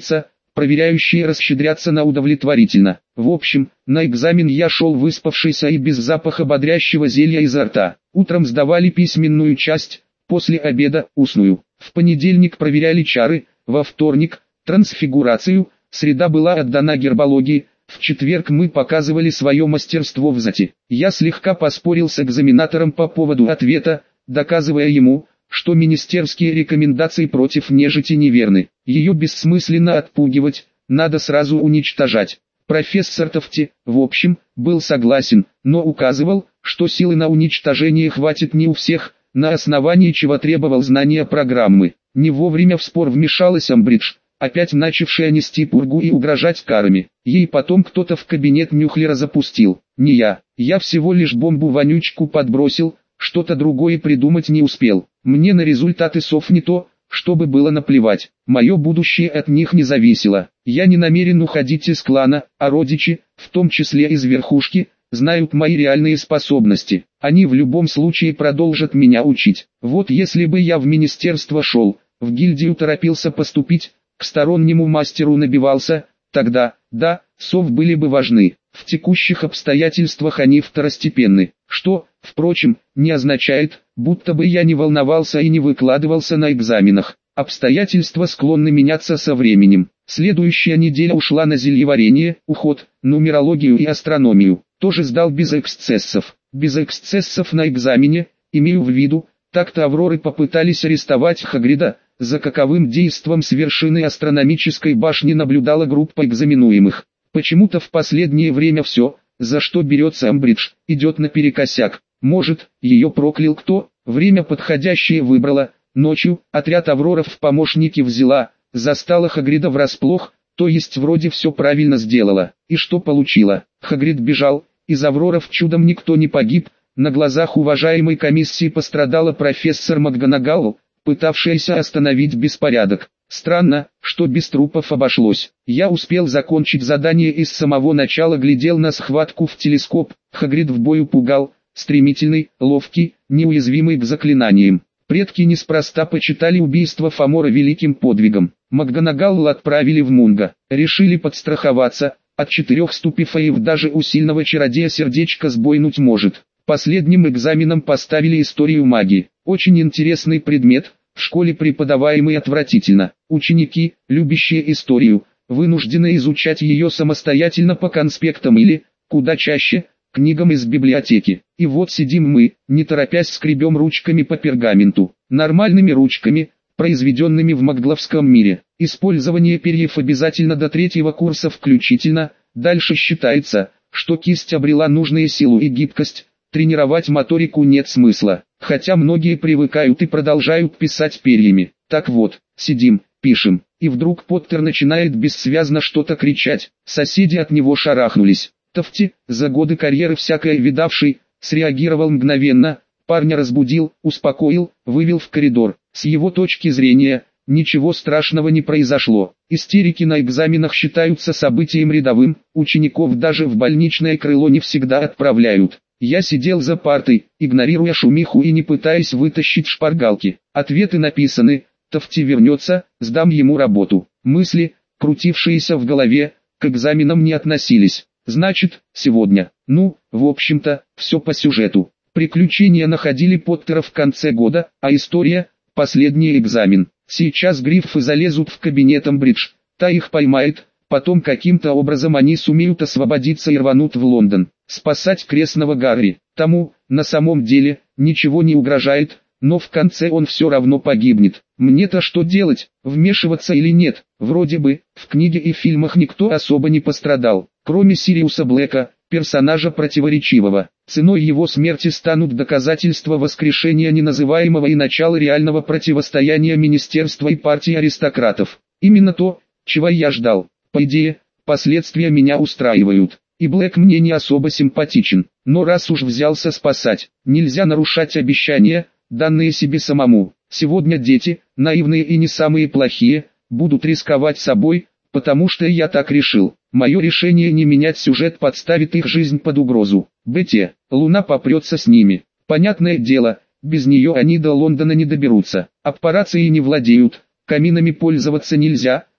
проверяющие расщедрятся на удовлетворительно. В общем, на экзамен я шел выспавшийся и без запаха бодрящего зелья изо рта. Утром сдавали письменную часть, после обеда – устную. В понедельник проверяли чары, во вторник – трансфигурацию, среда была отдана гербологии, в четверг мы показывали свое мастерство в зате. Я слегка поспорил с экзаменатором по поводу ответа, доказывая ему, что министерские рекомендации против нежити неверны. Ее бессмысленно отпугивать, надо сразу уничтожать. Профессор Тофти, в общем, был согласен, но указывал, что силы на уничтожение хватит не у всех, на основании чего требовал знания программы. Не вовремя в спор вмешалась Амбридж, опять начавшая нести пургу и угрожать карами. Ей потом кто-то в кабинет Нюхлера запустил. Не я всего лишь бомбу-вонючку подбросил, что-то другое придумать не успел. Мне на результаты сов не то, чтобы было наплевать. Мое будущее от них не зависело. Я не намерен уходить из клана, а родичи, в том числе из верхушки, знают мои реальные способности. Они в любом случае продолжат меня учить. Вот если бы я в министерство шел, в гильдию торопился поступить, к стороннему мастеру набивался, тогда, да, сов были бы важны. В текущих обстоятельствах они второстепенны, что, впрочем, не означает, будто бы я не волновался и не выкладывался на экзаменах. Обстоятельства склонны меняться со временем. Следующая неделя ушла на зельеварение, уход, нумерологию и астрономию. Тоже сдал без эксцессов. Без эксцессов на экзамене, имею в виду, так-то Авроры попытались арестовать Хагрида, за каковым действом с вершины астрономической башни наблюдала группа экзаменуемых. Почему-то в последнее время все, за что берется Амбридж, идет наперекосяк. Может, ее проклял кто, время подходящее выбрала, ночью, отряд Авроров в помощники взяла, застала Хагрида врасплох, то есть вроде все правильно сделала. И что получила? Хагрид бежал, из Авроров чудом никто не погиб, на глазах уважаемой комиссии пострадала профессор МакГонагал, пытавшаяся остановить беспорядок. Странно, что без трупов обошлось. Я успел закончить задание и с самого начала глядел на схватку в телескоп. Хагрид в бою пугал, стремительный, ловкий, неуязвимый к заклинаниям. Предки неспроста почитали убийство Фомора великим подвигом. МакГонагал отправили в Мунго. Решили подстраховаться, от 4 ступифеев даже у сильного чародея сердечко сбойнуть может. Последним экзаменом поставили историю магии. Очень интересный предмет, в школе преподаваемый отвратительно. Ученики, любящие историю, вынуждены изучать ее самостоятельно по конспектам или, куда чаще, книгам из библиотеки. И вот сидим мы, не торопясь скребем ручками по пергаменту. Нормальными ручками, произведенными в магловском мире. Использование перьев обязательно до 3-го курса включительно. Дальше считается, что кисть обрела нужную силу и гибкость. Тренировать моторику нет смысла, хотя многие привыкают и продолжают писать перьями. Так вот, сидим, пишем, и вдруг Поттер начинает бессвязно что-то кричать. Соседи от него шарахнулись. Тофти, за годы карьеры всякое видавший, среагировал мгновенно, парня разбудил, успокоил, вывел в коридор. С его точки зрения, ничего страшного не произошло. Истерики на экзаменах считаются событием рядовым, учеников даже в больничное крыло не всегда отправляют. Я сидел за партой, игнорируя шумиху и не пытаясь вытащить шпаргалки. Ответы написаны, Тофти вернется, сдам ему работу. Мысли, крутившиеся в голове, к экзаменам не относились. Значит, сегодня. Ну, в общем-то, все по сюжету. Приключения находили Поттера в конце года, а история – последний экзамен. Сейчас гриффы залезут в кабинет Амбридж, та их поймает, потом каким-то образом они сумеют освободиться и рванут в Лондон. Спасать крестного Гарри. Тому, на самом деле, ничего не угрожает, но в конце он все равно погибнет. Мне-то что делать, вмешиваться или нет? Вроде бы, в книге и фильмах никто особо не пострадал, кроме Сириуса Блэка, персонажа противоречивого. Ценой его смерти станут доказательства воскрешения неназываемого и начала реального противостояния министерства и партии аристократов. Именно то, чего я ждал. По идее, последствия меня устраивают. И Блэк мне не особо симпатичен, но раз уж взялся спасать, нельзя нарушать обещания, данные себе самому. Сегодня дети, наивные и не самые плохие, будут рисковать собой, потому что я так решил. Мое решение не менять сюжет подставит их жизнь под угрозу. Бетти, Луна попрется с ними. Понятное дело, без нее они до Лондона не доберутся. Аппарацией не владеют, каминами пользоваться нельзя,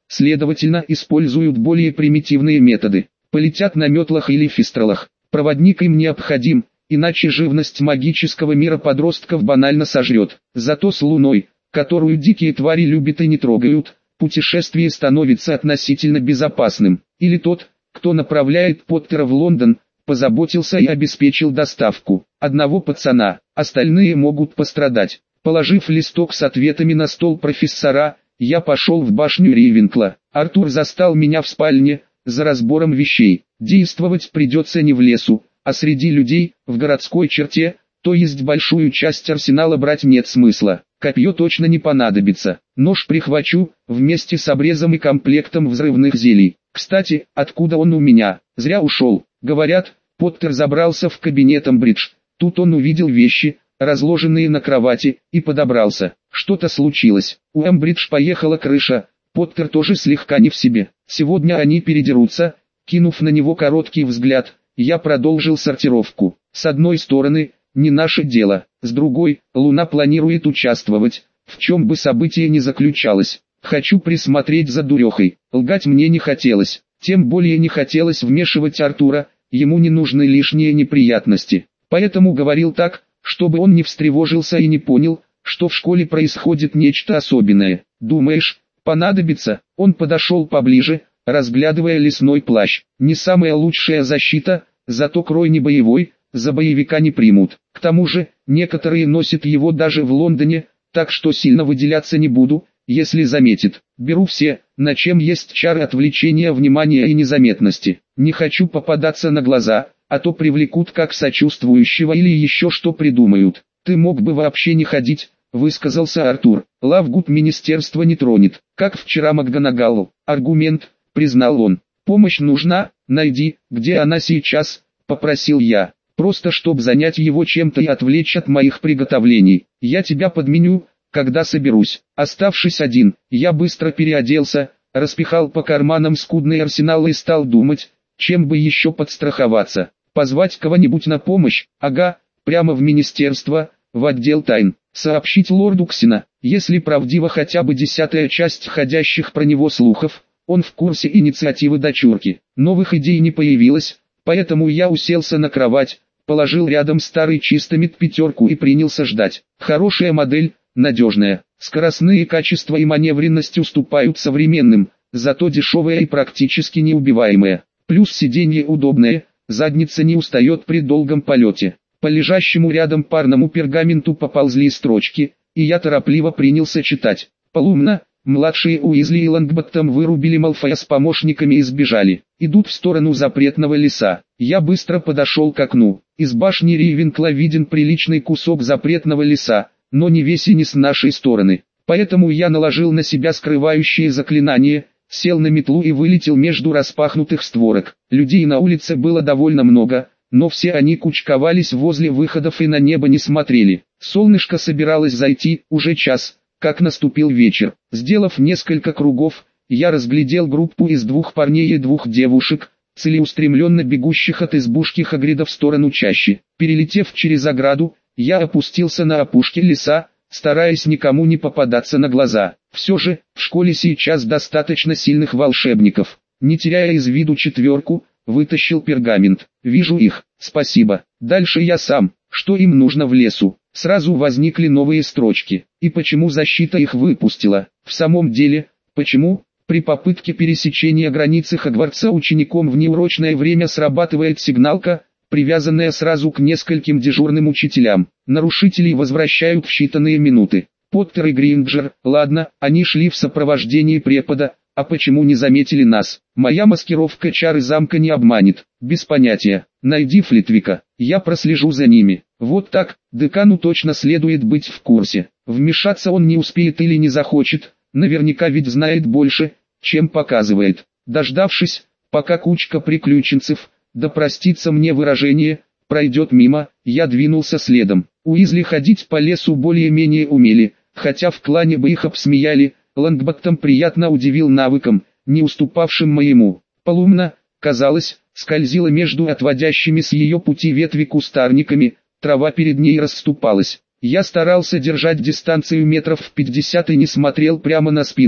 следовательно используют более примитивные методы. Полетят на метлах или фистралах. Проводник им необходим, иначе живность магического мира подростков банально сожрет. Зато с Луной, которую дикие твари любят и не трогают, путешествие становится относительно безопасным. Или тот, кто направляет Поттера в Лондон, позаботился и обеспечил доставку. Одного пацана, остальные могут пострадать. Положив листок с ответами на стол профессора, я пошел в башню Рейвенкла. Артур застал меня в спальне, за разбором вещей. Действовать придется не в лесу, а среди людей, в городской черте, то есть большую часть арсенала брать нет смысла. Копье точно не понадобится. Нож прихвачу, вместе с обрезом и комплектом взрывных зелий. Кстати, откуда он у меня? Зря ушел. Говорят, Поттер забрался в кабинет Амбридж. Тут он увидел вещи, разложенные на кровати, и подобрался. Что-то случилось. У Амбридж поехала крыша. Поттер тоже слегка не в себе. Сегодня они передерутся. Кинув на него короткий взгляд, я продолжил сортировку. С одной стороны, не наше дело. С другой, Луна планирует участвовать, в чем бы событие ни заключалось. Хочу присмотреть за дурехой. Лгать мне не хотелось. Тем более не хотелось вмешивать Артура, ему не нужны лишние неприятности. Поэтому говорил так, чтобы он не встревожился и не понял, что в школе происходит нечто особенное. Думаешь, понадобится? Он подошел поближе, разглядывая лесной плащ. Не самая лучшая защита, зато крой не боевой, за боевика не примут. К тому же, некоторые носят его даже в Лондоне, так что сильно выделяться не буду, если заметит. Беру все, на чем есть чары отвлечения внимания и незаметности. Не хочу попадаться на глаза, а то привлекут как сочувствующего или еще что придумают. Ты мог бы вообще не ходить, высказался Артур. Лавгуд министерство не тронет, как вчера МакГонагалл. Аргумент, признал он. Помощь нужна, найди, где она сейчас, попросил я. Просто чтоб занять его чем-то и отвлечь от моих приготовлений. Я тебя подменю, когда соберусь. Оставшись один, я быстро переоделся, распихал по карманам скудный арсенал и стал думать, чем бы еще подстраховаться. Позвать кого-нибудь на помощь? Ага, прямо в министерство, в отдел тайн. Сообщить лорду Ксина, если правдива хотя бы 10-я часть ходящих про него слухов, он в курсе инициативы дочурки. Новых идей не появилось, поэтому я уселся на кровать, положил рядом старый чистомет 5 и принялся ждать. Хорошая модель, надежная. Скоростные качества и маневренность уступают современным, зато дешевая и практически неубиваемая. Плюс сиденье удобное, задница не устает при долгом полете. По лежащему рядом парному пергаменту поползли строчки, и я торопливо принялся читать. Полумна, младшие Уизли и Лонгботтом вырубили Малфоя с помощниками и сбежали. Идут в сторону запретного леса. Я быстро подошел к окну. Из башни Рейвенкла виден приличный кусок запретного леса, но не весь и не с нашей стороны. Поэтому я наложил на себя скрывающее заклинание, сел на метлу и вылетел между распахнутых створок. Людей на улице было довольно много, но все они кучковались возле выходов и на небо не смотрели. Солнышко собиралось зайти, уже час, как наступил вечер. Сделав несколько кругов, я разглядел группу из 2 парней и 2 девушек, целеустремленно бегущих от избушки Хагрида в сторону чащи. Перелетев через ограду, я опустился на опушке леса, стараясь никому не попадаться на глаза. Все же, в школе сейчас достаточно сильных волшебников. Не теряя из виду 4, вытащил пергамент. Вижу их, спасибо. Дальше я сам. Что им нужно в лесу? Сразу возникли новые строчки. И почему защита их выпустила? В самом деле, почему? При попытке пересечения границы Хогвартса учеником в неурочное время срабатывает сигналка, привязанная сразу к нескольким дежурным учителям. Нарушителей возвращают в считанные минуты. Поттер и Гринджер, ладно, они шли в сопровождении препода, а почему не заметили нас? Моя маскировка чары замка не обманет. Без понятия. Найди Флитвика, я прослежу за ними. Вот так, декану точно следует быть в курсе. Вмешаться он не успеет или не захочет, наверняка ведь знает больше, чем показывает. Дождавшись, пока кучка приключенцев, да простится мне выражение, пройдет мимо, я двинулся следом. Уизли ходить по лесу более-менее умели, хотя в клане бы их обсмеяли. Лонгботтом приятно удивил навыком, не уступавшим моему. Полумна, казалось, скользила между отводящими с ее пути ветви кустарниками, трава перед ней расступалась. Я старался держать дистанцию метров в 50 и не смотрел прямо на спины,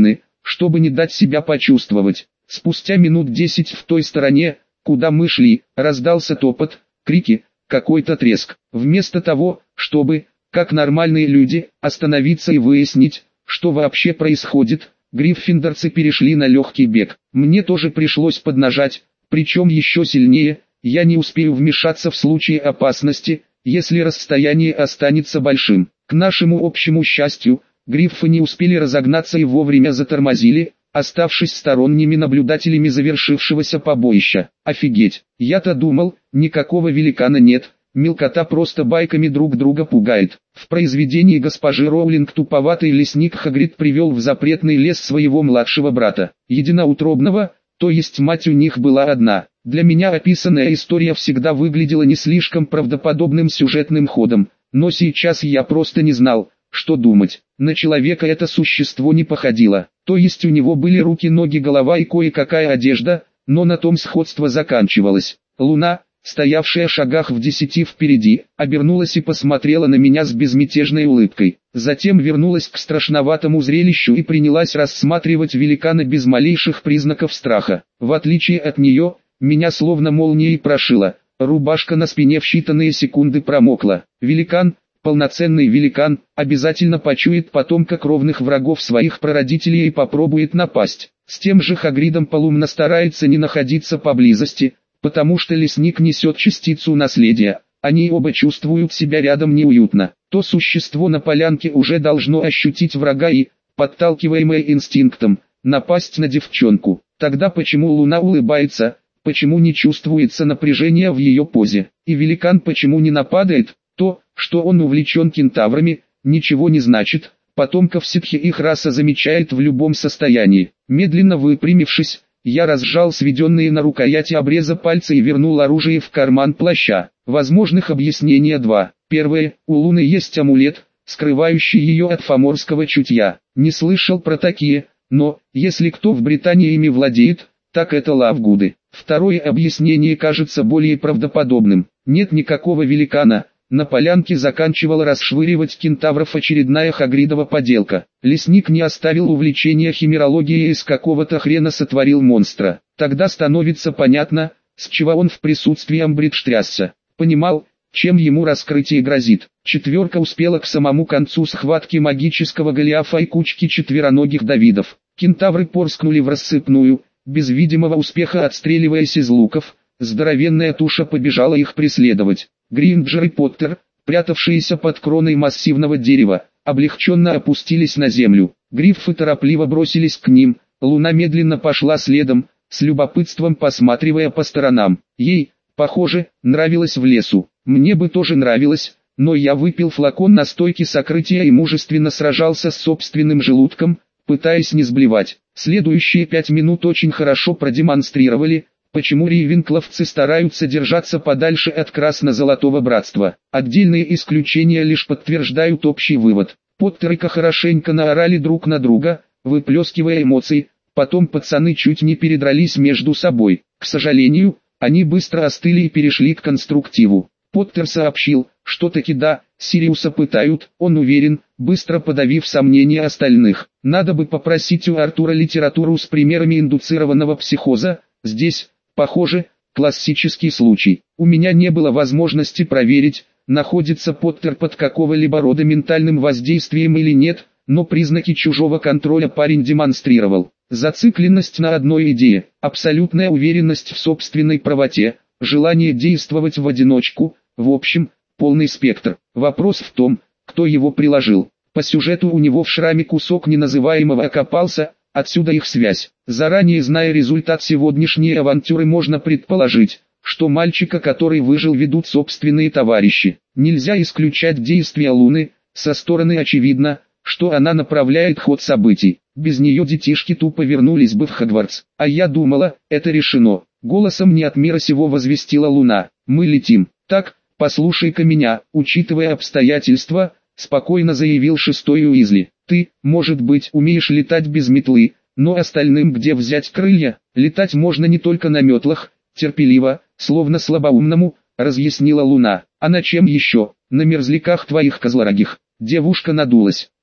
чтобы не дать себя почувствовать. Спустя минут 10 в той стороне, куда мы шли, раздался топот, крики, какой-то треск. Вместо того, чтобы, как нормальные люди, остановиться и выяснить, что вообще происходит, гриффиндорцы перешли на легкий бег. Мне тоже пришлось поднажать, причем еще сильнее. Я не успею вмешаться в случае опасности, если расстояние останется большим. К нашему общему счастью, гриффы не успели разогнаться и вовремя затормозили, оставшись сторонними наблюдателями завершившегося побоища. Офигеть, я-то думал, никакого великана нет, мелкота просто байками друг друга пугает. В произведении госпожи Роулинг туповатый лесник Хагрид привел в запретный лес своего младшего брата, единоутробного, то есть мать у них была одна. Для меня описанная история всегда выглядела не слишком правдоподобным сюжетным ходом, но сейчас я просто не знал, что думать. На человека это существо не походило, то есть у него были руки, ноги, голова и кое-какая одежда, но на том сходство заканчивалось. Луна, стоявшая в шагах в 10 впереди, обернулась и посмотрела на меня с безмятежной улыбкой. Затем вернулась к страшноватому зрелищу и принялась рассматривать великана без малейших признаков страха. В отличие от нее, меня словно молнией прошило, рубашка на спине в считанные секунды промокла. Великан, полноценный великан, обязательно почует потомка кровных врагов своих прародителей и попробует напасть. С тем же Хагридом полумно старается не находиться поблизости, потому что лесник несет частицу наследия. Они оба чувствуют себя рядом неуютно. То существо на полянке уже должно ощутить врага и, подталкиваемое инстинктом, напасть на девчонку. Тогда почему Луна улыбается, почему не чувствуется напряжения в ее позе, и великан почему не нападает? То, что он увлечен кентаврами, ничего не значит. Потомков ситхи их раса замечает в любом состоянии. Медленно выпрямившись, я разжал сведенные на рукояти обреза пальцы и вернул оружие в карман плаща. Возможных объяснений два. Первое, у Луны есть амулет, скрывающий ее от фоморского чутья. Не слышал про такие, но, если кто в Британии ими владеет, так это Лавгуды. Второе объяснение кажется более правдоподобным. Нет никакого великана. На полянке заканчивала расшвыривать кентавров очередная Хагридова поделка. Лесник не оставил увлечения химерологией и из какого-то хрена сотворил монстра. Тогда становится понятно, с чего он в присутствии Амбридж трясся. Понимал, чем ему раскрытие грозит. Четверка успела к самому концу схватки магического Голиафа и кучки четвероногих Давидов. Кентавры порскнули в рассыпную, без видимого успеха отстреливаясь из луков. Здоровенная туша побежала их преследовать. Гринджер и Поттер, прятавшиеся под кроной массивного дерева, облегченно опустились на землю. Гриффы торопливо бросились к ним, Луна медленно пошла следом, с любопытством посматривая по сторонам. Ей, похоже, нравилось в лесу. Мне бы тоже нравилось, но я выпил флакон настойки сокрытия и мужественно сражался с собственным желудком, пытаясь не сблевать. Следующие 5 минут очень хорошо продемонстрировали, почему рейвенкловцы стараются держаться подальше от красно-золотого братства. Отдельные исключения лишь подтверждают общий вывод. Поттеры хорошенько наорали друг на друга, выплескивая эмоции, потом пацаны чуть не передрались между собой. К сожалению, они быстро остыли и перешли к конструктиву. Поттер сообщил, что таки да, Сириуса пытают, он уверен, быстро подавив сомнения остальных. Надо бы попросить у Артура литературу с примерами индуцированного психоза, здесь, похоже, классический случай. У меня не было возможности проверить, находится Поттер под какого-либо рода ментальным воздействием или нет, но признаки чужого контроля парень демонстрировал. Зацикленность на одной идее, абсолютная уверенность в собственной правоте, желание действовать в одиночку, в общем, полный спектр. Вопрос в том, кто его приложил. По сюжету у него в шраме кусок неназываемого окопался, отсюда их связь. Заранее зная результат сегодняшней авантюры, можно предположить, что мальчика, который выжил, ведут собственные товарищи. Нельзя исключать действия Луны, со стороны очевидно, что она направляет ход событий. Без нее детишки тупо вернулись бы в Хогвартс. А я думала, это решено. Голосом не от мира сего возвестила Луна. Мы летим. Так, послушай-ка меня, учитывая обстоятельства, спокойно заявил шестой Уизли. Ты, может быть, умеешь летать без метлы, но остальным где взять крылья? Летать можно не только на метлах, терпеливо, словно слабоумному, разъяснила Луна. А на чем еще? На мерзляках твоих козлорогих. Девушка надулась.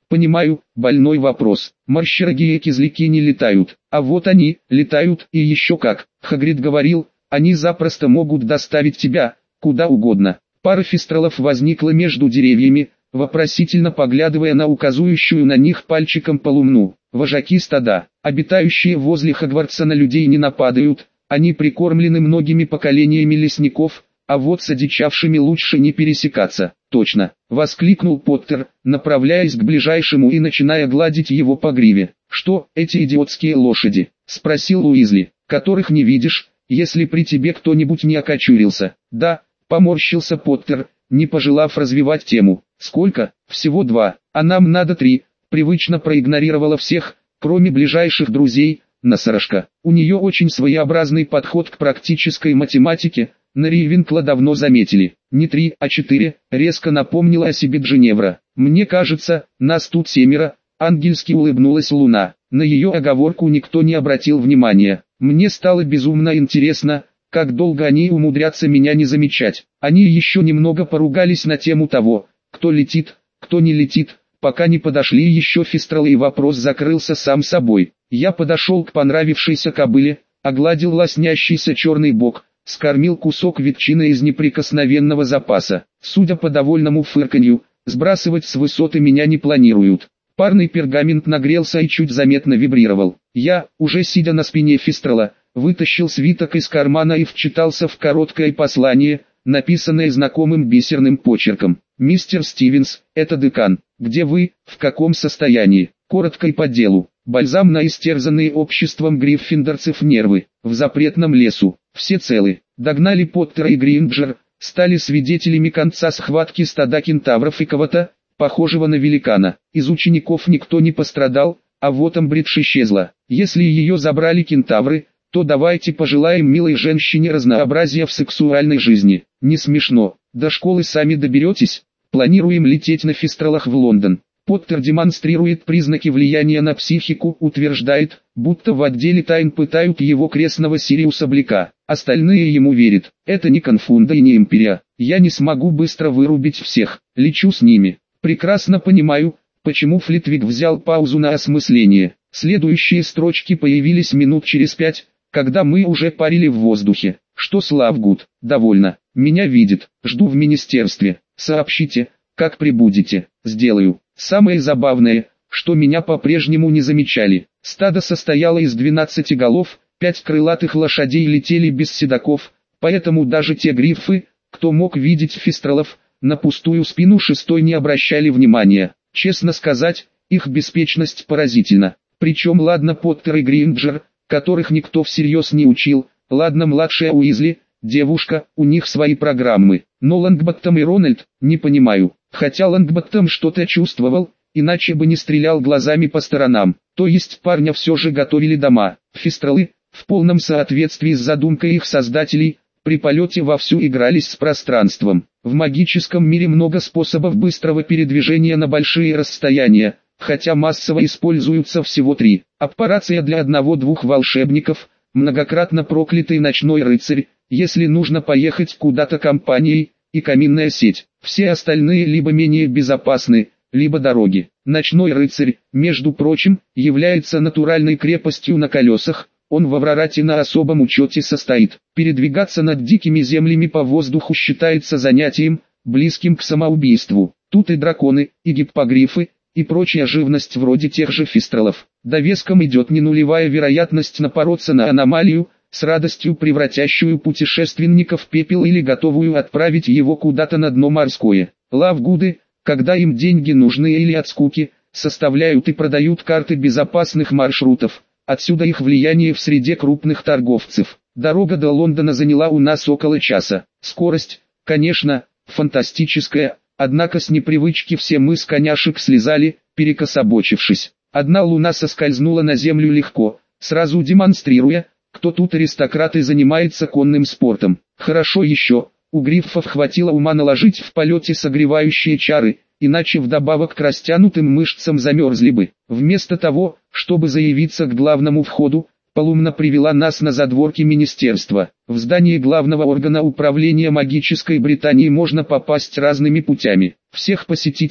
Понимаю, больной вопрос. Морщерогие-кизляки не летают, а вот они, летают, и еще как. Хагрид говорил, они запросто могут доставить тебя, куда угодно. Пара фистралов возникла между деревьями, вопросительно поглядывая на указывающую на них пальчиком полумну. Вожаки стада, обитающие возле Хогвартса, на людей не нападают, они прикормлены многими поколениями лесников, а вот с одичавшими лучше не пересекаться. Точно, воскликнул Поттер, направляясь к ближайшему и начиная гладить его по гриве. Что, эти идиотские лошади? Спросил Уизли, которых не видишь, если при тебе кто-нибудь не окочурился. Да, поморщился Поттер, не пожелав развивать тему. Сколько? Всего 2, а нам надо 3. Привычно проигнорировала всех, кроме ближайших друзей, носорожка. У нее очень своеобразный подход к практической математике, на Рейвенкла давно заметили. Не 3, а 4, резко напомнила о себе Джиневра. Мне кажется, нас тут 7. Ангельски улыбнулась Луна. На ее оговорку никто не обратил внимания. Мне стало безумно интересно, как долго они умудрятся меня не замечать. Они еще немного поругались на тему того, кто летит, кто не летит, пока не подошли еще фистралы, и вопрос закрылся сам собой. Я подошел к понравившейся кобыле, огладил лоснящийся черный бок, скормил кусок ветчины из неприкосновенного запаса. Судя по довольному фырканью, сбрасывать с высоты меня не планируют. Парный пергамент нагрелся и чуть заметно вибрировал. Я, уже сидя на спине фистрала, вытащил свиток из кармана и вчитался в короткое послание, написанное знакомым бисерным почерком. «Мистер Стивенс, это декан. Где вы, в каком состоянии?» Коротко и по делу. Бальзам на истерзанные обществом гриффиндорцев нервы. В запретном лесу. Все целы. Догнали Поттера и Гринджер, стали свидетелями конца схватки стада кентавров и кого-то, похожего на великана. Из учеников никто не пострадал, а вот Амбридж исчезла. Если ее забрали кентавры, то давайте пожелаем милой женщине разнообразия в сексуальной жизни. Не смешно. До школы сами доберетесь? Планируем лететь на фистралах в Лондон. Поттер демонстрирует признаки влияния на психику, утверждает, будто в отделе тайн пытают его крестного Сириуса Блика. Остальные ему верят. Это не Конфунда и не Империя. Я не смогу быстро вырубить всех. Лечу с ними. Прекрасно понимаю, почему Флитвик взял паузу на осмысление. Следующие строчки появились минут через 5, когда мы уже парили в воздухе. Что с Лавгуд? Довольно. Меня видит. Жду в министерстве. Сообщите, как прибудете. Сделаю. Самое забавное, что меня по-прежнему не замечали. Стадо состояло из 12 голов, 5 крылатых лошадей летели без седаков, поэтому даже те гриффы, кто мог видеть фистралов, на пустую спину шестой не обращали внимания. Честно сказать, их беспечность поразительна. Причем ладно Поттер и Гринджер, которых никто всерьез не учил, ладно младшая Уизли, девушка, у них свои программы. Но Лонгботтом и Рональд, не понимаю. Хотя Лонгботтом что-то чувствовал, иначе бы не стрелял глазами по сторонам. То есть парня все же готовили дома. Фистралы, в полном соответствии с задумкой их создателей, при полете вовсю игрались с пространством. В магическом мире много способов быстрого передвижения на большие расстояния, хотя массово используются всего 3. Аппарация для 1-2 волшебников, многократно проклятый ночной рыцарь, если нужно поехать куда-то компанией, и каминная сеть. Все остальные либо менее безопасны, либо дороги. Ночной рыцарь, между прочим, является натуральной крепостью на колесах, он в Аврорате на особом учете состоит. Передвигаться над дикими землями по воздуху считается занятием, близким к самоубийству. Тут и драконы, и гиппогрифы, и прочая живность вроде тех же фистралов. Довеском идет не нулевая вероятность напороться на аномалию, с радостью превратящую путешественника в пепел или готовую отправить его куда-то на дно морское. Лавгуды, когда им деньги нужны или от скуки, составляют и продают карты безопасных маршрутов. Отсюда их влияние в среде крупных торговцев. Дорога до Лондона заняла у нас около часа. Скорость, конечно, фантастическая, однако с непривычки все мы с коняшек слезали, перекособочившись. Одна луна соскользнула на землю легко, сразу демонстрируя, кто тут аристократ и занимается конным спортом. Хорошо еще, у гриффов хватило ума наложить в полете согревающие чары, иначе вдобавок к растянутым мышцам замерзли бы. Вместо того, чтобы заявиться к главному входу, Полумна привела нас на задворки министерства. В здание главного органа управления магической Британии можно попасть разными путями. Всех посетителей,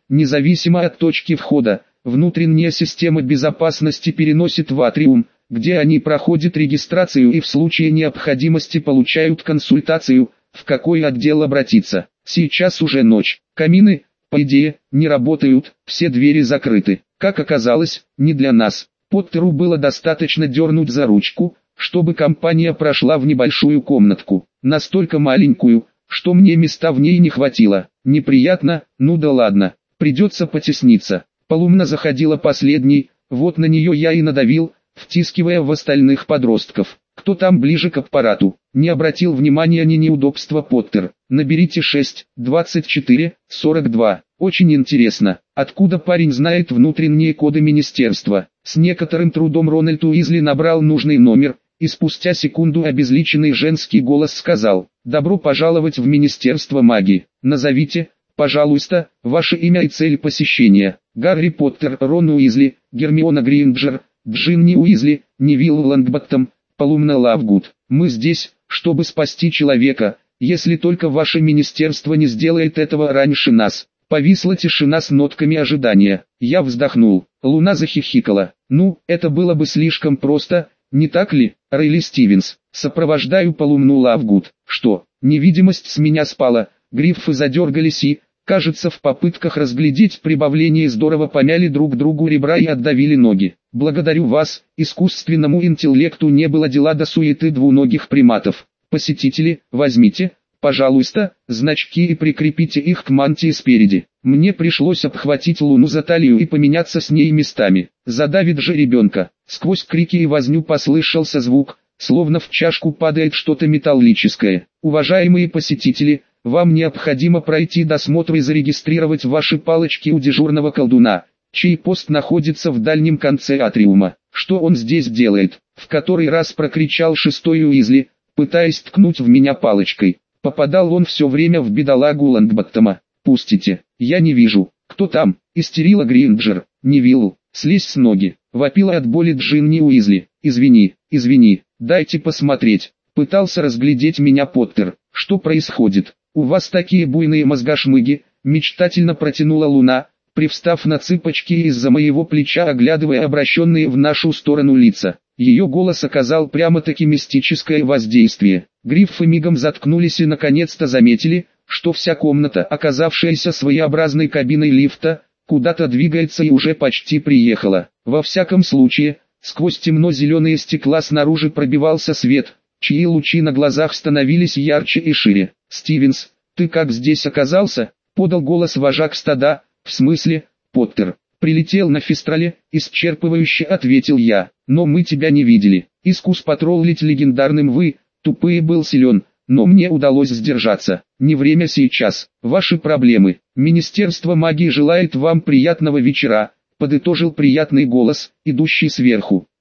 независимо от точки входа, внутренняя система безопасности переносит в атриум, где они проходят регистрацию и в случае необходимости получают консультацию, в какой отдел обратиться. Сейчас уже ночь, камины, по идее, не работают, все двери закрыты. Как оказалось, не для нас. Поттеру было достаточно дернуть за ручку, чтобы компания прошла в небольшую комнатку, настолько маленькую, что мне места в ней не хватило. Неприятно, ну да ладно, придется потесниться. Полумна заходила последней, вот на нее я и надавил, втискивая в остальных подростков. Кто там ближе к аппарату? Не обратил внимания ни неудобства Поттер. Наберите 6, 24, 42. Очень интересно, откуда парень знает внутренние коды министерства. С некоторым трудом Рональд Уизли набрал нужный номер, и спустя секунду обезличенный женский голос сказал: «Добро пожаловать в Министерство магии. Назовите, пожалуйста, ваше имя и цель посещения». Гарри Поттер, Рон Уизли, Гермиона Грейнджер, Джинни Уизли, Невилл Лонгботтом, Полумна Лавгуд. Мы здесь, чтобы спасти человека, если только ваше министерство не сделает этого раньше нас. Повисла тишина с нотками ожидания. Я вздохнул. Луна захихикала. Ну, это было бы слишком просто, не так ли, Райли Стивенс? Сопровождаю Полумну Лавгуд. Что, невидимость с меня спала? Гриффы задергались и, кажется, в попытках разглядеть прибавление здорово помяли друг другу ребра и отдавили ноги. Благодарю вас, искусственному интеллекту не было дела до суеты двуногих приматов. Посетители, возьмите, пожалуйста, значки и прикрепите их к мантии спереди. Мне пришлось обхватить Луну за талию и поменяться с ней местами. Задавит же ребенка. Сквозь крики и возню послышался звук, словно в чашку падает что-то металлическое. Уважаемые посетители, вам необходимо пройти досмотр и зарегистрировать ваши палочки у дежурного колдуна, чей пост находится в дальнем конце атриума. Что он здесь делает? В который раз прокричал шестой Уизли, пытаясь ткнуть в меня палочкой. Попадал он все время в бедолагу Лонгботтома. «Пустите, я не вижу, кто там», — истерила Гринджер. «Невилл, слезь с ноги», — вопила от боли Джинни Уизли. «Извини, дайте посмотреть», — пытался разглядеть меня Поттер. «Что происходит? У вас такие буйные мозгошмыги», — мечтательно протянула Луна, привстав на цыпочки и из-за моего плеча оглядывая обращенные в нашу сторону лица. Ее голос оказал прямо-таки мистическое воздействие. Гриффы мигом заткнулись и наконец-то заметили, что вся комната, оказавшаяся своеобразной кабиной лифта, куда-то двигается и уже почти приехала. Во всяком случае, сквозь темно-зеленые стекла снаружи пробивался свет, чьи лучи на глазах становились ярче и шире. «Стивенс, ты как здесь оказался?» — подал голос вожак стада. «В смысле, Поттер?» «Прилетел на Фистрале», — исчерпывающе ответил я. «Но мы тебя не видели. Искус потроллить легендарным вы, тупые был силен, но мне удалось сдержаться. Не время сейчас. Ваши проблемы. Министерство магии желает вам приятного вечера», — подытожил приятный голос, идущий сверху.